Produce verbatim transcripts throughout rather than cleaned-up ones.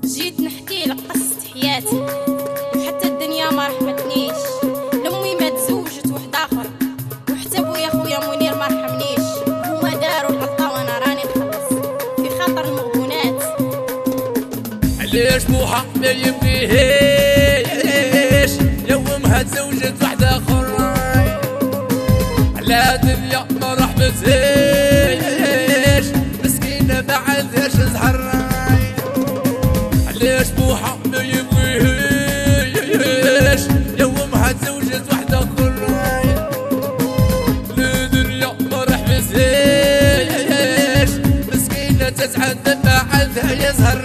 جيت نحكي لك قصة حياتي وحتى الدنيا ما رحمتنيش. لأمي ما تزوجت واحد آخر، وحتى بويا خويا منير ما رحمنيش. هما داروا الغلطة وانا راني نخلص في خاطر المغبونات. علاش بوحة ما يبغيهاش يومها تزوجت واحد آخر؟ على دنيا ما رحمتهاش مسكينة ما عندهاش زهر. علاش بوحة ما يبغيهاش يومها تزوجت واحد آخر؟ لا دنيا ما رحمتهاش مسكينة تتعذب ما عندها يزهر.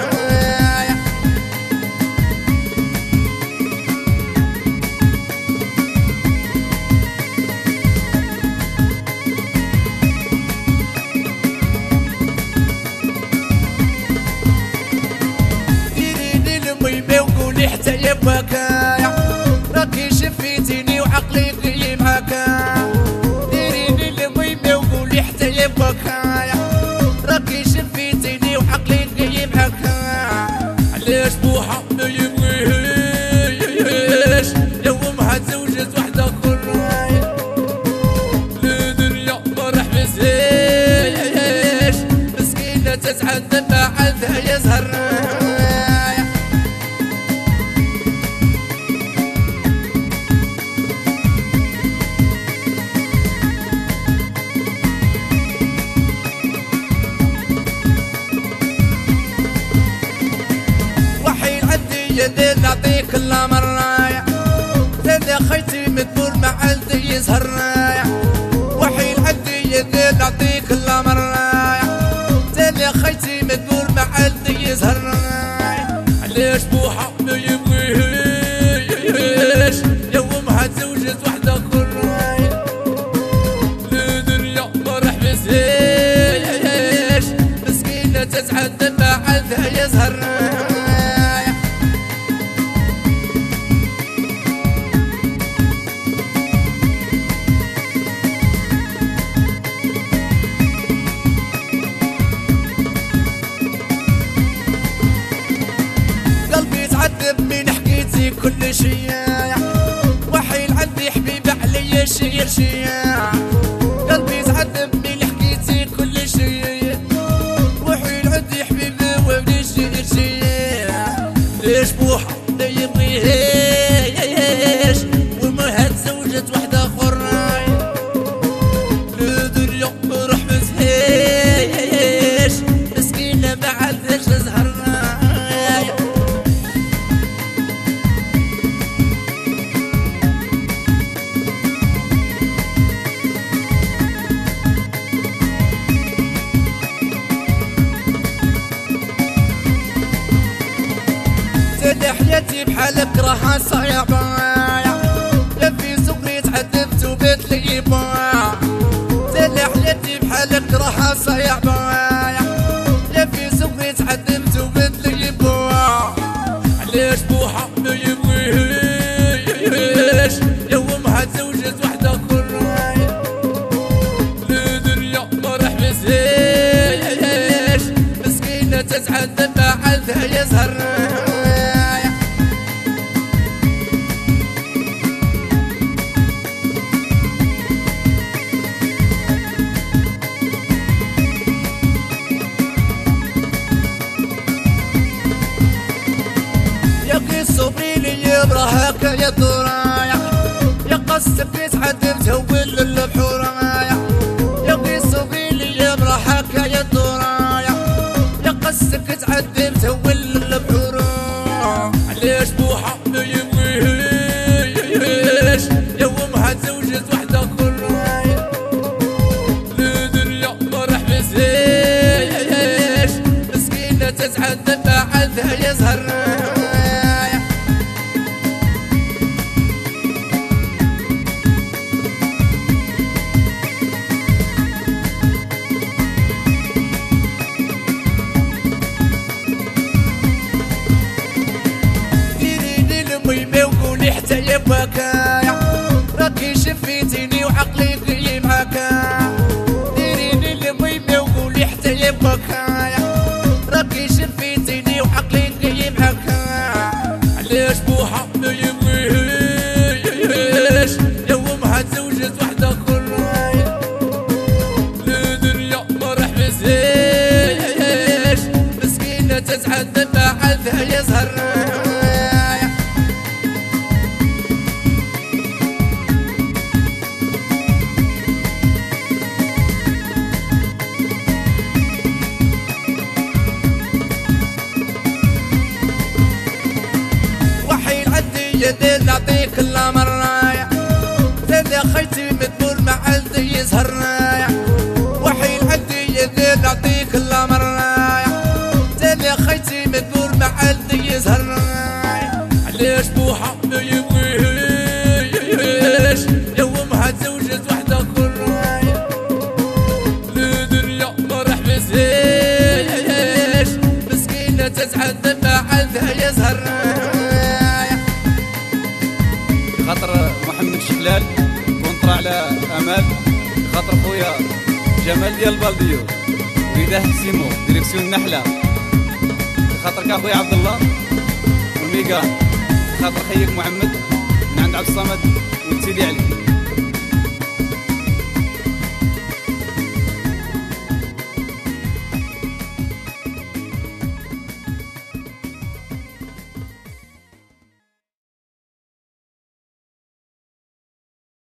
حتى يبكايا راكي شفيتيني وعقلي غي معاكا. ديريني الميمة وقولي حتى يبكايا راكي شفيتيني وعقلي غي معاكا. علاش بوحة ما يبغيهاش يومها تزوجت واحد آخر؟ لا دنيا ما رحمتهاش مسكينة تتعذب ما عندها يزهر. يدي نعطيك الامر رايح زاد خيتي مدبور ما عندي يزهر رايح. وحيل عندي يدي نعطيك الامر رايح زاد خيتي مدبور ما عندي يزهر رايح. علاش بوحة ما يبغيهاش يومها تزوجت واحد آخر؟ لا دنيا ما رحمتهاش مسكينة تتعذب ما عندها يزهر. من حكيتي كل شي وحيل عندي حبيب عليا شي شي. قلبي تعذب من حكيتي كل شي وحيل عندي حبيب وبدي شي شي. ليش بوحة ما يبغيهاش وما تزوجت واحد آخر؟ لا دنيا ما رحمتهاش مسكينة ما عندهاش زهر. حياتي بحالك راها صعيبة لا في صغري تعذبت وبيت لي باع. تالي حياتي بحالك راها صعيبة لا في صغري تعذبت وبيت لي باع. علاش بوحة ما يبغيهاش يومها تزوجت واحد آخر؟ لا دنيا ما رحمتهاش مسكينة تتعذب ما عندها يزهر. صبري لي يبرا هكا يا درايا يا قصك يتعذب تهول البحورايا. يا قي صبري لي يبرا هكا يا درايا يا قصك يتعذب تهول البحورايا. علاش بوحة ما يبغيهاش يومها تزوجت واحد آخر؟ لا دنيا ما رحمتهاش مسكينة تتعذب ما عندها يزهر. حتى يبكايا راكي شفيتيني وعقلي غي معاكا. ديريني الميمة وقولي حتى يبكايا راكي شفيتيني وعقلي عقلي تقيم هكا علاش بوحة ما يبغيهاش يومها تزوجت وحدة أخرى الدنيا ما راح بزاش مسكينة تتعذب بعدها يزهر يدين نعطيك الامر رايح زاد يا خيتي مدبور ما عندي يزهر رايح وحي عندي يدين نعطيك الامر رايح زاد يا خيتي مدبور ما عندي يزهر رايح علاش بوحة ما يبغيهاش يومها تزوجت وحدة أخرى الدنيا ما راح بزاش مسكينة تتعذب ما عندها يزهر خاطر محمد شلال كونطرا على امال خاطر خويا جمال ديال البلديو ويداه سيمو ديريكسيون النحله خاطرك اخويا عبد الله والميغان خاطر خيك محمد من عند عبد الصمد وتسيدي علي.